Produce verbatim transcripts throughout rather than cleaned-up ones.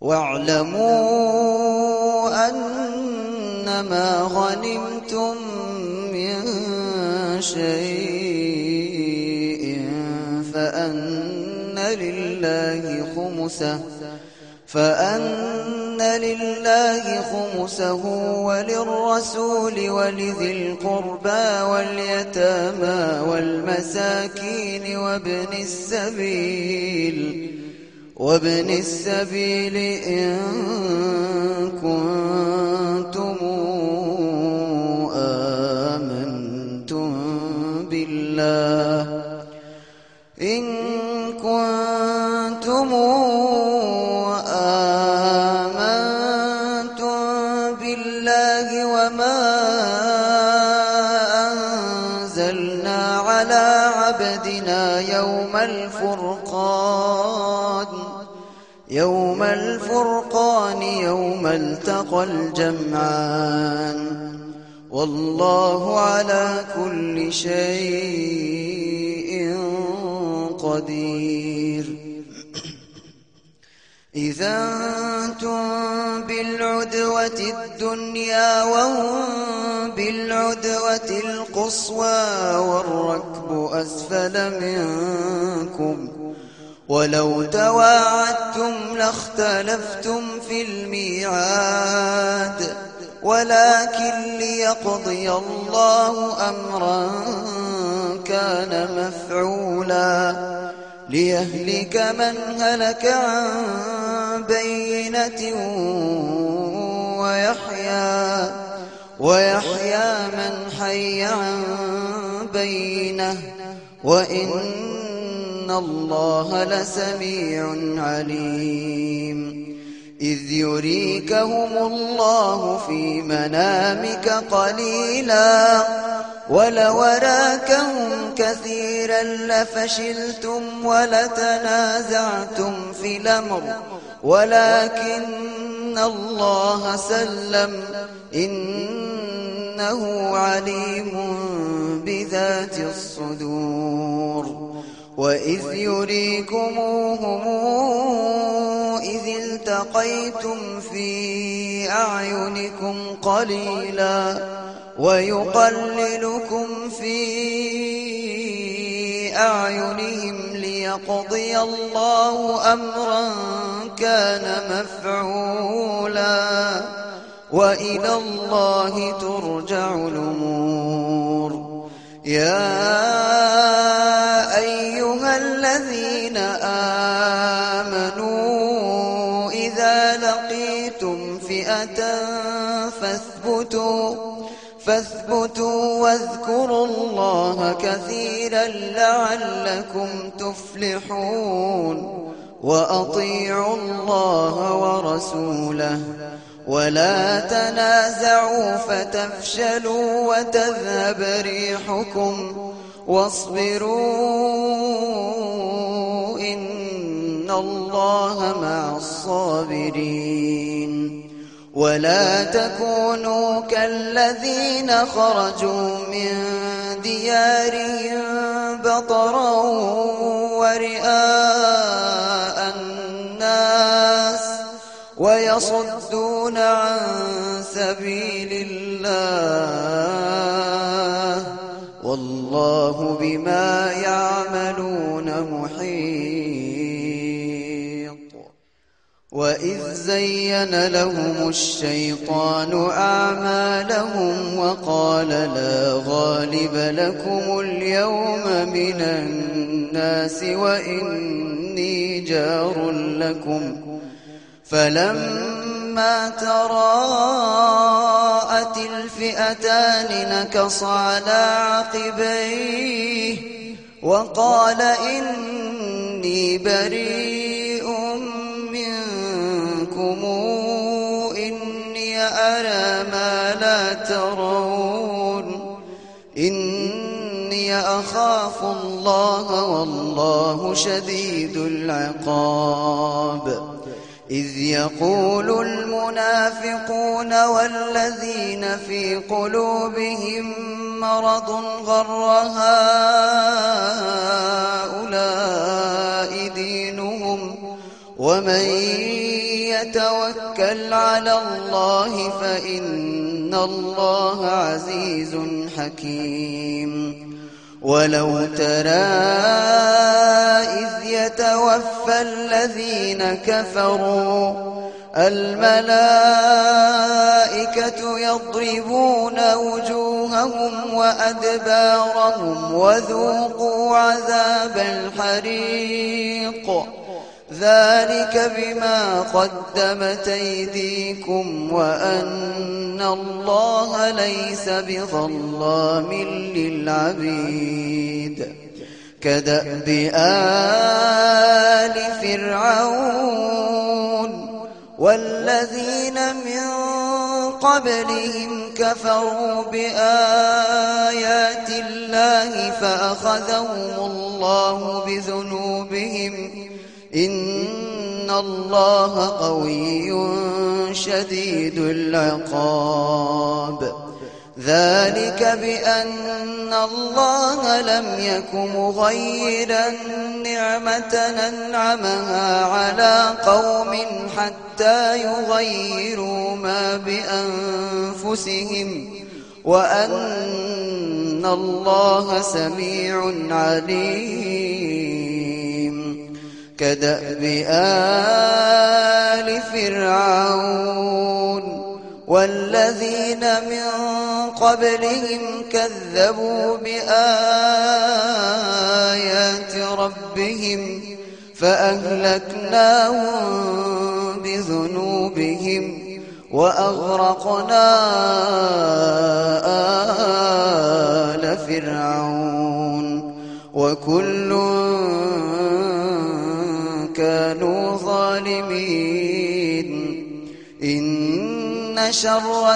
واعلموا أنما غنمتم من شيء فأن لله خمسه فأن لله خمسه وللرسول ولذي القربى واليتامى والمساكين وابن السبيل وابن السبيل إن كنتم آمنتم بالله إن كنتم آمنتم بالله وما أنزلنا على عبدنا يوم الفرقان يوم الفرقان يوم التقى الجمعان والله على كل شيء قدير. إذا أنتم بالعدوة الدنيا وهم بالعدوة القصوى والركب أسفل منكم ولو تواعدتم لاختلفتم في الميعاد ولكن ليقضي الله أمرا كان مفعولا ليهلك من هلك عن بينة ويحيى ويحيى من حي عن بينة وإن الله لسميع عليم. إذ يريكهم الله في منامك قليلا ولو أراكهم كثيرا لفشلتم ولتنازعتم في الأمر ولكن الله سلم إنه عليم بذات الصدور. وإذ يريكموهم إذ التقيتم في أعينكم قليلا ويقللكم في أعينهم ليقضي الله أمرا كان مفعولا وإلى الله ترجع الأمور. يا أيها الذين آمنوا إذا لقيتم فئة فاثبتوا فاثبتوا واذكروا الله كثيرا لعلكم تفلحون. وأطيعوا الله ورسوله ولا تنازعوا فتفشلوا وتذهب ريحكم واصبروا إن الله مع الصابرين. ولا تكونوا كالذين خرجوا من ديارهم بطرا ورئاء الناس ويصدون عن سبيل الله والله بما يعملون محيط. وإذ زين لهم الشيطان أعمالهم وقال لا غالب لكم اليوم من الناس وإني جار لكم فلما تراءت الفئتان نكص على عقبيه وقال إني بريء منكم إني أرى ما لا ترون إني أخاف الله والله شديد العقاب. إذ يقول المنافقون والذين في قلوبهم مرض غر هؤلاء دينهم ومن يتوكل على الله فإن الله عزيز حكيم. ولو ترى إذ يتوفى الذين كفروا الملائكة يضربون وجوههم وأدبارهم وذوقوا عذاب الحريق ذلك بما قدمت أيديكم وأن الله ليس بظلام للعبيد. كدأب آل فرعون والذين من قبلهم كفروا بآيات الله فأخذهم الله بذنوبهم إن الله قوي شديد العقاب. ذلك بأن الله لم يك مغيرا نعمة أنعمها على قوم حتى يغيروا ما بأنفسهم وأن الله سميع عليم. كدأب آل فرعون والذين من قبلهم كذبوا بآيات ربهم فأهلكناهم بذنوبهم وأغرقنا آل فرعون وكل كانوا ظالمين. إن شر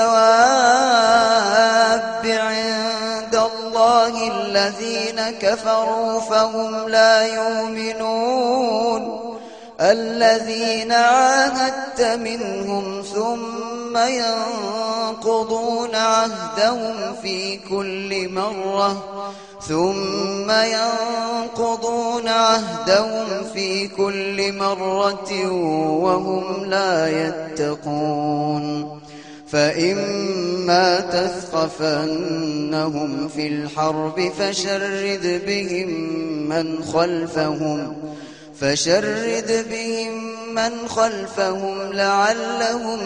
الدواب عند الله الذين كفروا فهم لا يؤمنون. الذين عاهدت منهم ثم ينقضون عهدهم في كل مرة ثم ينقضون عهدهم في كل مرة وهم لا يتقون. فإما تثقفنهم في الحرب فشرد بهم من خلفهم فشرد بهم من خلفهم لعلهم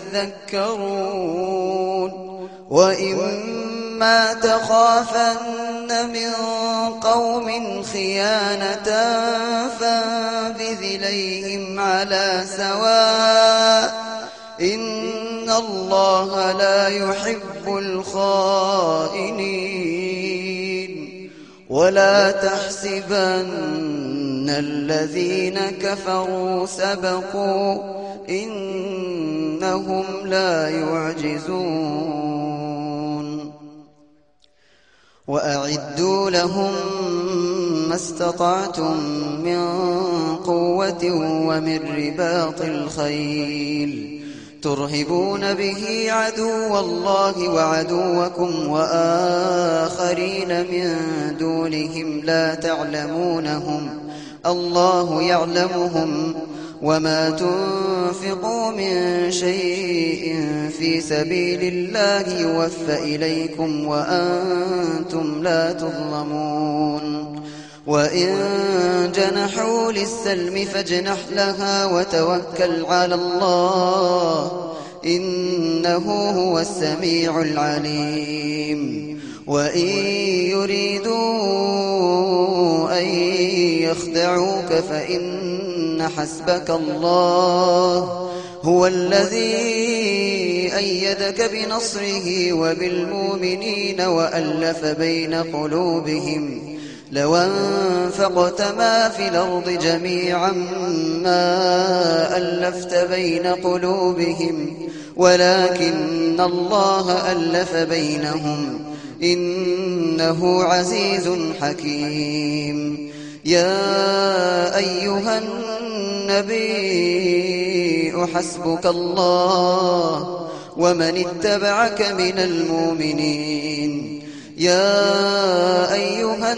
يذكرون. وإما تخافن من قوم خيانة فانبذ إليهم على سواء إن الله لا يحب الخائنين. ولا تحسبن الذين كفروا سبقوا إنهم لا يعجزون. وأعدوا لهم ما استطعتم من قوة ومن رباط الخيل ترهبون به عدو الله وعدوكم وآخرين من دونهم لا تعلمونهم الله يعلمهم. وما تنفقوا من شيء في سبيل الله يوفى إليكم وأنتم لا تظلمون. وإن جنحوا للسلم فاجنح لها وتوكل على الله إنه هو السميع العليم. وإن يريدوا أن يخدعوك فإن حسبك الله هو الذي أيدك بنصره وبالمؤمنين وألف بين قلوبهم لو أنفقت ما في الأرض جميعا ما ألفت بين قلوبهم ولكن الله ألف بينهم إنه عزيز حكيم. يا أيها النبي حسبك الله ومن اتبعك من المؤمنين. يا أيها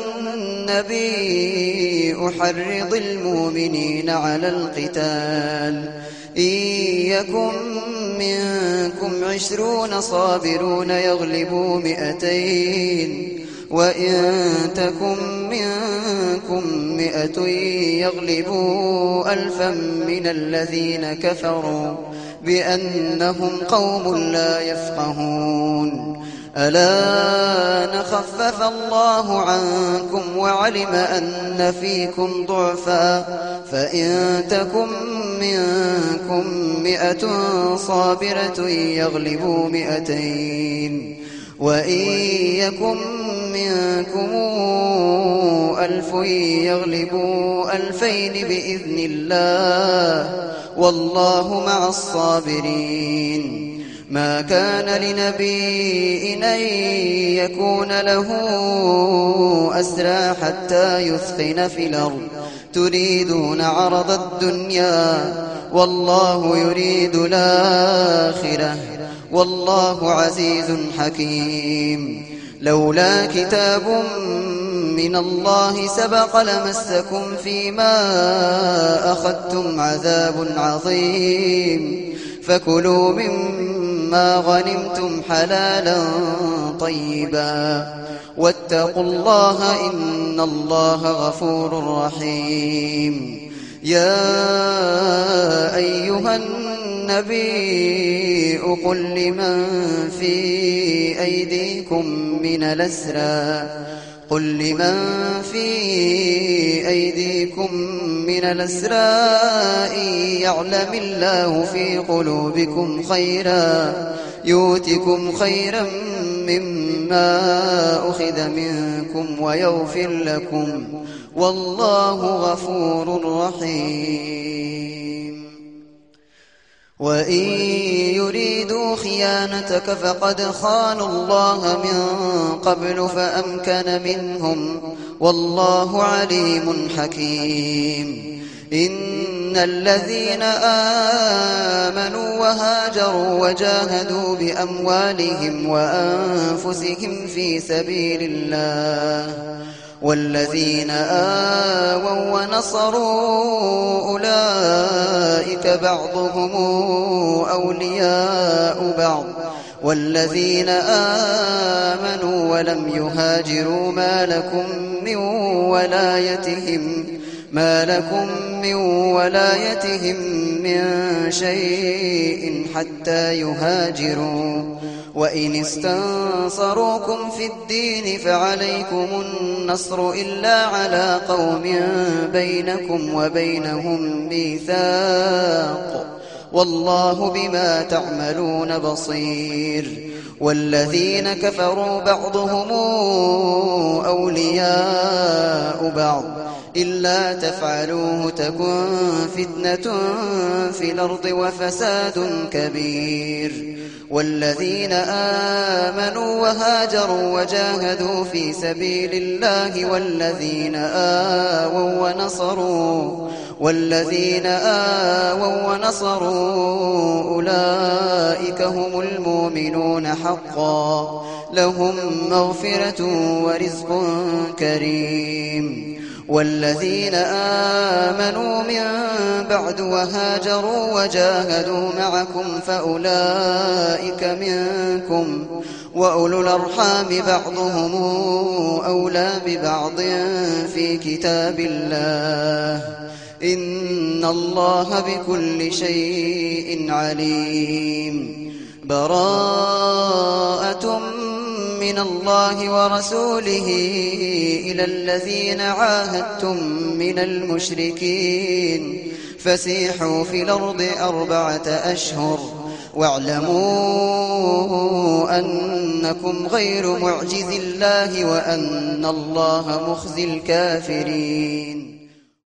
النبي حرض المؤمنين على القتال إن يكن منكم عشرون صابرون يغلبوا مئتين وإن تكن منكم مئة يغلبوا ألفا من الذين كفروا بأنهم قوم لا يفقهون ألا نخفف الله عنكم وعلم أن فيكم ضعفا فإن تكن منكم مئة صابرة يغلبوا مئتين وإن يكن منكم ألف يغلبوا ألفين بإذن الله والله مع الصابرين ما كان لنبي أن يكون له أسرى حتى يثخن في الأرض تريدون عرض الدنيا والله يريد الآخرة والله عزيز حكيم لولا كتاب من الله سبق لمسكم فيما أخذتم عذاب عظيم فكلوا مما غنمتم حلالا طيبا واتقوا الله إن الله غفور رحيم يا أيها النبي قل لمن في أيديكم من الأسرى قل لمن في أيديكم من الأسرى إن يعلم الله في قلوبكم خيرا يؤتكم خيرا مما أخذ منكم ويغفر لكم والله غفور رحيم وإن يريدوا خيانتك فقد خانوا الله من قبل فأمكن منهم والله عليم حكيم إن الذين آمنوا وهاجروا وجاهدوا بأموالهم وأنفسهم في سبيل الله والذين آووا ونصروا أولئك بعضهم أولياء بعض والذين آمنوا ولم يهاجروا ما لكم من ولايتهم ما لكم من ولايتهم من شيء حتى يهاجروا وإن استنصروكم في الدين فعليكم النصر إلا على قوم بينكم وبينهم ميثاق والله بما تعملون بصير والذين كفروا بعضهم أولياء بعض إلا تفعلوه تكن فتنة في الأرض وفساد كبير والذين آمنوا وهاجروا وجاهدوا في سبيل الله والذين آووا ونصروا والذين آووا ونصروا أولئك هم المؤمنون حقا لهم مغفرة ورزق كريم والذين آمنوا من بعد وهاجروا وجاهدوا معكم فأولئك منكم وأولو الأرحام بعضهم أولى ببعض في كتاب الله إن الله بكل شيء عليم براءة من الله ورسوله إلى الذين عاهدتم من المشركين فسيحوا في الأرض أربعة أشهر واعلموا أنكم غير معجز الله وأن الله مخزي الكافرين.